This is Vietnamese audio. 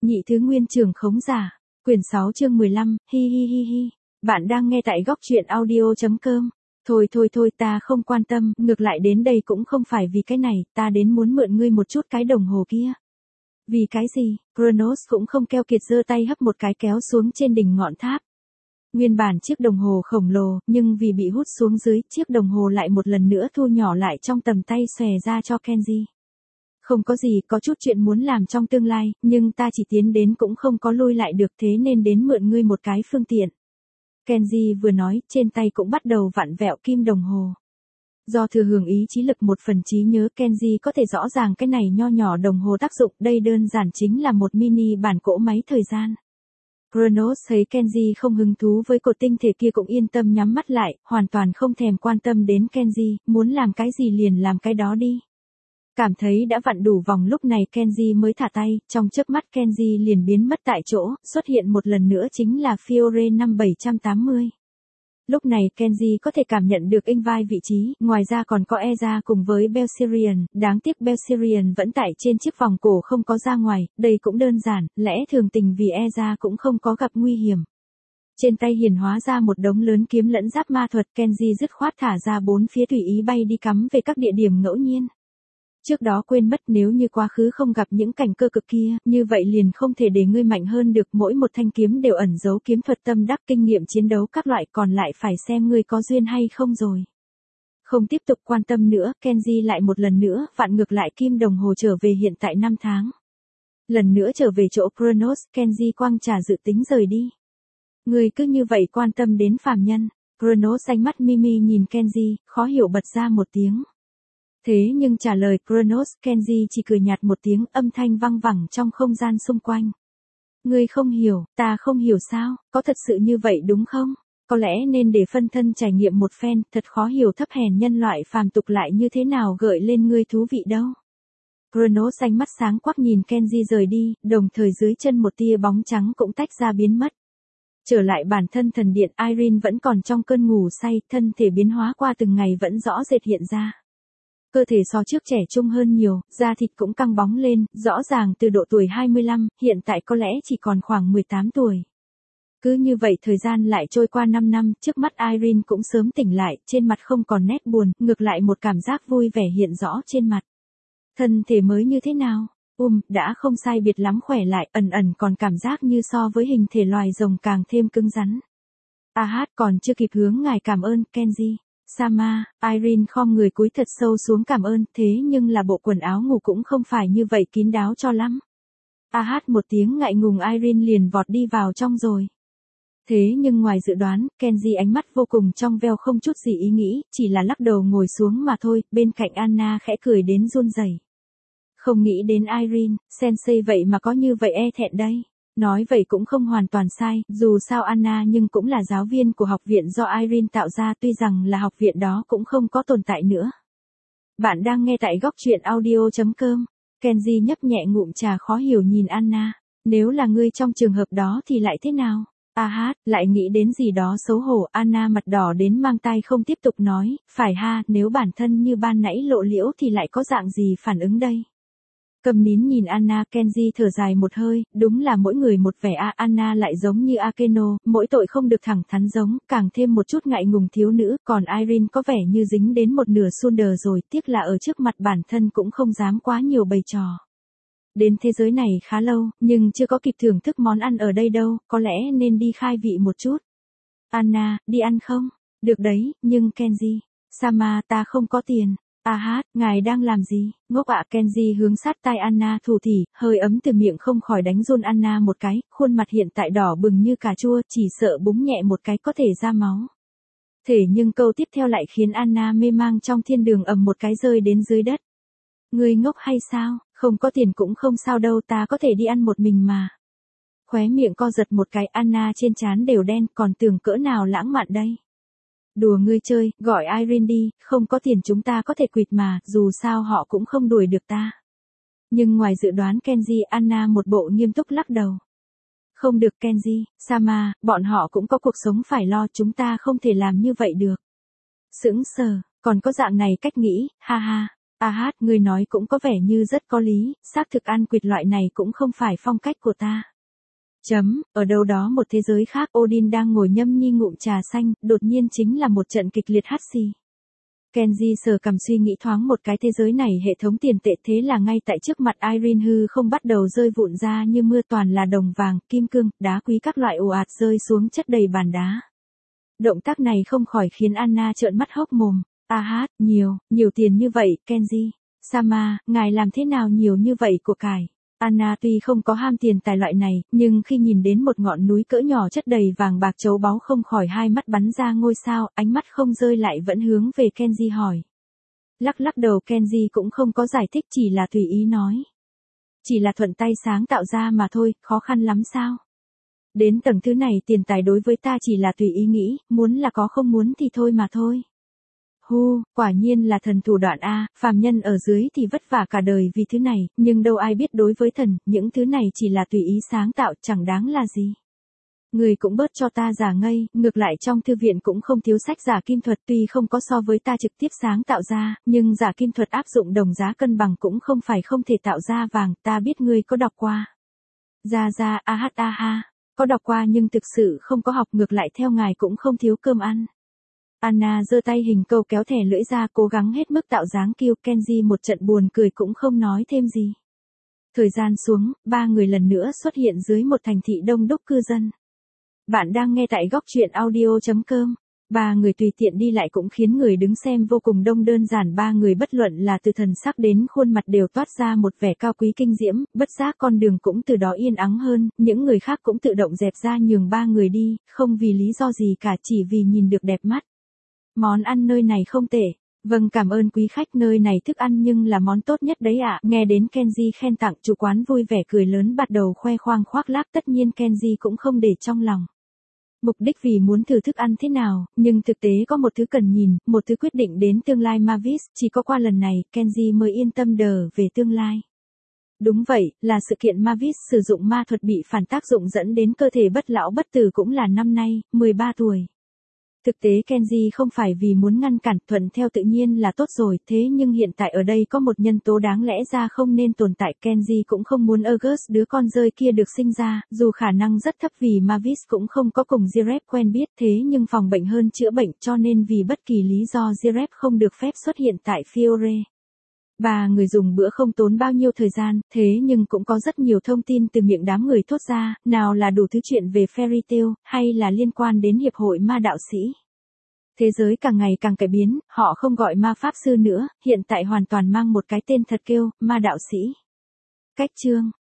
Nhị thứ nguyên trường khống giả. Quyển 6 chương 15, hi hi hi hi. Bạn đang nghe tại góc truyện audio.com. Thôi ta không quan tâm, ngược lại đến đây cũng không phải vì cái này, ta đến muốn mượn ngươi một chút cái đồng hồ kia. Vì cái gì? Kronos cũng không keo kiệt giơ tay hấp một cái kéo xuống trên đỉnh ngọn tháp. Nguyên bản chiếc đồng hồ khổng lồ, nhưng vì bị hút xuống dưới, chiếc đồng hồ lại một lần nữa thu nhỏ lại trong tầm tay xòe ra cho Kenji. Không có gì, có chút chuyện muốn làm trong tương lai, nhưng ta chỉ tiến đến cũng không có lui lại được, thế nên đến mượn ngươi một cái phương tiện. Kenji vừa nói, trên tay cũng bắt đầu vặn vẹo kim đồng hồ. Do thừa hưởng ý chí lực một phần trí nhớ, Kenji có thể rõ ràng cái này nho nhỏ đồng hồ tác dụng, đây đơn giản chính là một mini bản cỗ máy thời gian. Kronos thấy Kenji không hứng thú với cột tinh thể kia cũng yên tâm nhắm mắt lại, hoàn toàn không thèm quan tâm đến Kenji, muốn làm cái gì liền làm cái đó đi. Cảm thấy đã vặn đủ vòng lúc này Kenji mới thả tay, trong chớp mắt Kenji liền biến mất tại chỗ, xuất hiện một lần nữa chính là Fiore 5780. Lúc này Kenji có thể cảm nhận được inh vai vị trí, ngoài ra còn có Eza cùng với Belsirian, đáng tiếc Belsirian vẫn tại trên chiếc vòng cổ không có ra ngoài, đây cũng đơn giản, lẽ thường tình vì Eza cũng không có gặp nguy hiểm. Trên tay hiển hóa ra một đống lớn kiếm lẫn giáp ma thuật, Kenji dứt khoát thả ra bốn phía tùy ý bay đi cắm về các địa điểm ngẫu nhiên. Trước đó quên mất nếu như quá khứ không gặp những cảnh cơ cực kia, như vậy liền không thể để ngươi mạnh hơn được, mỗi một thanh kiếm đều ẩn giấu kiếm thuật tâm đắc kinh nghiệm chiến đấu các loại, còn lại phải xem ngươi có duyên hay không rồi. Không tiếp tục quan tâm nữa, Kenji lại một lần nữa vặn ngược lại kim đồng hồ trở về hiện tại 5 tháng. Lần nữa trở về chỗ Kronos, Kenji quăng trà dự tính rời đi. Ngươi cứ như vậy quan tâm đến phàm nhân. Kronos ánh mắt Mimi nhìn Kenji, khó hiểu bật ra một tiếng. Thế nhưng trả lời Kronos, Kenji chỉ cười nhạt một tiếng, âm thanh văng vẳng trong không gian xung quanh. Ngươi không hiểu, ta không hiểu sao, có thật sự như vậy đúng không? Có lẽ nên để phân thân trải nghiệm một phen, thật khó hiểu thấp hèn nhân loại phàm tục lại như thế nào gợi lên ngươi thú vị đâu. Kronos ánh mắt sáng quắc nhìn Kenji rời đi, đồng thời dưới chân một tia bóng trắng cũng tách ra biến mất. Trở lại bản thân thần điện, Irene vẫn còn trong cơn ngủ say, thân thể biến hóa qua từng ngày vẫn rõ rệt hiện ra. Cơ thể so trước trẻ trung hơn nhiều, da thịt cũng căng bóng lên, rõ ràng từ độ tuổi 25, hiện tại có lẽ chỉ còn khoảng 18 tuổi. Cứ như vậy thời gian lại trôi qua 5 năm, trước mắt Irene cũng sớm tỉnh lại, trên mặt không còn nét buồn, ngược lại một cảm giác vui vẻ hiện rõ trên mặt. Thân thể mới như thế nào? Đã không sai biệt lắm khỏe lại, ẩn còn cảm giác như so với hình thể loài rồng càng thêm cứng rắn. Còn chưa kịp hướng ngài cảm ơn, Kenji. Sama, Irene khom người cúi thật sâu xuống cảm ơn, thế nhưng là bộ quần áo ngủ cũng không phải như vậy kín đáo cho lắm. Một tiếng ngại ngùng Irene liền vọt đi vào trong rồi. Thế nhưng ngoài dự đoán, Kenji ánh mắt vô cùng trong veo không chút gì ý nghĩ, chỉ là lắc đầu ngồi xuống mà thôi, bên cạnh Anna khẽ cười đến run rẩy. Không nghĩ đến Irene, sensei vậy mà có như vậy e thẹn đây. Nói vậy cũng không hoàn toàn sai, dù sao Anna nhưng cũng là giáo viên của học viện do Irene tạo ra, tuy rằng là học viện đó cũng không có tồn tại nữa. Bạn đang nghe tại góc truyện audio.com. Kenji nhấp nhẹ ngụm trà khó hiểu nhìn Anna. Nếu là ngươi trong trường hợp đó thì lại thế nào? Lại nghĩ đến gì đó xấu hổ, Anna mặt đỏ đến mang tai không tiếp tục nói, phải ha, nếu bản thân như ban nãy lộ liễu thì lại có dạng gì phản ứng đây? Cầm nín nhìn Anna, Kenji thở dài một hơi, đúng là mỗi người một vẻ Anna lại giống như Akeno, mỗi tội không được thẳng thắn giống, càng thêm một chút ngại ngùng thiếu nữ, còn Irene có vẻ như dính đến một nửa Sunder rồi, tiếc là ở trước mặt bản thân cũng không dám quá nhiều bày trò. Đến thế giới này khá lâu, nhưng chưa có kịp thưởng thức món ăn ở đây đâu, có lẽ nên đi khai vị một chút. Anna, đi ăn không? Được đấy, nhưng Kenji, Sama, ta không có tiền. Ngài đang làm gì? Ngốc ạ, Kenji hướng sát tai Anna thủ thỉ, hơi ấm từ miệng không khỏi đánh run Anna một cái, khuôn mặt hiện tại đỏ bừng như cà chua, chỉ sợ búng nhẹ một cái có thể ra máu. Thế nhưng câu tiếp theo lại khiến Anna mê mang trong thiên đường ầm một cái rơi đến dưới đất. Ngươi ngốc hay sao? Không có tiền cũng không sao đâu, ta có thể đi ăn một mình mà. Khóe miệng co giật một cái, Anna trên trán đều đen, còn tưởng cỡ nào lãng mạn đây. Đùa ngươi chơi, gọi Irene đi, không có tiền chúng ta có thể quỵt mà, dù sao họ cũng không đuổi được ta. Nhưng ngoài dự đoán Kenji, Anna một bộ nghiêm túc lắc đầu. Không được Kenji, Sama, bọn họ cũng có cuộc sống phải lo, chúng ta không thể làm như vậy được. Sững sờ, còn có dạng này cách nghĩ, ha ha. Ngươi nói cũng có vẻ như rất có lý, xác thực ăn quỵt loại này cũng không phải phong cách của ta. Ở đâu đó một thế giới khác, Odin đang ngồi nhâm nhi ngụm trà xanh, đột nhiên chính là một trận kịch liệt hắt xì. Kenji sờ cằm suy nghĩ thoáng một cái, thế giới này hệ thống tiền tệ, thế là ngay tại trước mặt Irene hư không bắt đầu rơi vụn ra như mưa, toàn là đồng vàng, kim cương, đá quý các loại ồ ạt rơi xuống chất đầy bàn đá. Động tác này không khỏi khiến Anna trợn mắt hốc mồm. Nhiều tiền như vậy, Kenji. Sama, ngài làm thế nào nhiều như vậy của cải? Anna tuy không có ham tiền tài loại này, nhưng khi nhìn đến một ngọn núi cỡ nhỏ chất đầy vàng bạc châu báu không khỏi hai mắt bắn ra ngôi sao, ánh mắt không rơi lại vẫn hướng về Kenji hỏi. Lắc đầu, Kenji cũng không có giải thích, chỉ là tùy ý nói. Chỉ là thuận tay sáng tạo ra mà thôi, khó khăn lắm sao? Đến tầng thứ này tiền tài đối với ta chỉ là tùy ý nghĩ, muốn là có, không muốn thì thôi mà thôi. Quả nhiên là thần thủ đoạn a, phàm nhân ở dưới thì vất vả cả đời vì thứ này, nhưng đâu ai biết đối với thần, những thứ này chỉ là tùy ý sáng tạo, chẳng đáng là gì. Người cũng bớt cho ta giả ngây, ngược lại trong thư viện cũng không thiếu sách giả kim thuật, tuy không có so với ta trực tiếp sáng tạo ra, nhưng giả kim thuật áp dụng đồng giá cân bằng cũng không phải không thể tạo ra vàng, ta biết ngươi có đọc qua. Có đọc qua nhưng thực sự không có học, ngược lại theo ngài cũng không thiếu cơm ăn. Anna giơ tay hình câu kéo thẻ lưỡi ra, cố gắng hết mức tạo dáng kiêu. Kenji một trận buồn cười cũng không nói thêm gì. Thời gian xuống, ba người lần nữa xuất hiện dưới một thành thị đông đúc cư dân. Bạn đang nghe tại góc truyện audio.com. Ba người tùy tiện đi lại cũng khiến người đứng xem vô cùng đông, đơn giản ba người bất luận là từ thần sắc đến khuôn mặt đều toát ra một vẻ cao quý kinh diễm, bất giác con đường cũng từ đó yên ắng hơn, những người khác cũng tự động dẹp ra nhường ba người đi, không vì lý do gì cả, chỉ vì nhìn được đẹp mắt. Món ăn nơi này không tệ. Vâng, cảm ơn quý khách, nơi này thức ăn nhưng là món tốt nhất đấy ạ. Nghe đến Kenji khen tặng, chủ quán vui vẻ cười lớn bắt đầu khoe khoang khoác lác, tất nhiên Kenji cũng không để trong lòng. Mục đích vì muốn thử thức ăn thế nào, nhưng thực tế có một thứ cần nhìn, một thứ quyết định đến tương lai Mavis, chỉ có qua lần này, Kenji mới yên tâm đờ về tương lai. Đúng vậy, là sự kiện Mavis sử dụng ma thuật bị phản tác dụng dẫn đến cơ thể bất lão bất tử, cũng là năm nay, 13 tuổi. Thực tế Kenji không phải vì muốn ngăn cản, thuận theo tự nhiên là tốt rồi, thế nhưng hiện tại ở đây có một nhân tố đáng lẽ ra không nên tồn tại. Kenji cũng không muốn August, đứa con rơi kia được sinh ra, dù khả năng rất thấp vì Mavis cũng không có cùng Jirep quen biết, thế nhưng phòng bệnh hơn chữa bệnh, cho nên vì bất kỳ lý do Jirep không được phép xuất hiện tại Fiore. Ba người dùng bữa không tốn bao nhiêu thời gian, thế nhưng cũng có rất nhiều thông tin từ miệng đám người thốt ra, nào là đủ thứ chuyện về Fairy Tail, hay là liên quan đến hiệp hội ma đạo sĩ. Thế giới càng ngày càng cải biến, họ không gọi ma pháp sư nữa, hiện tại hoàn toàn mang một cái tên thật kêu, ma đạo sĩ. Cách chương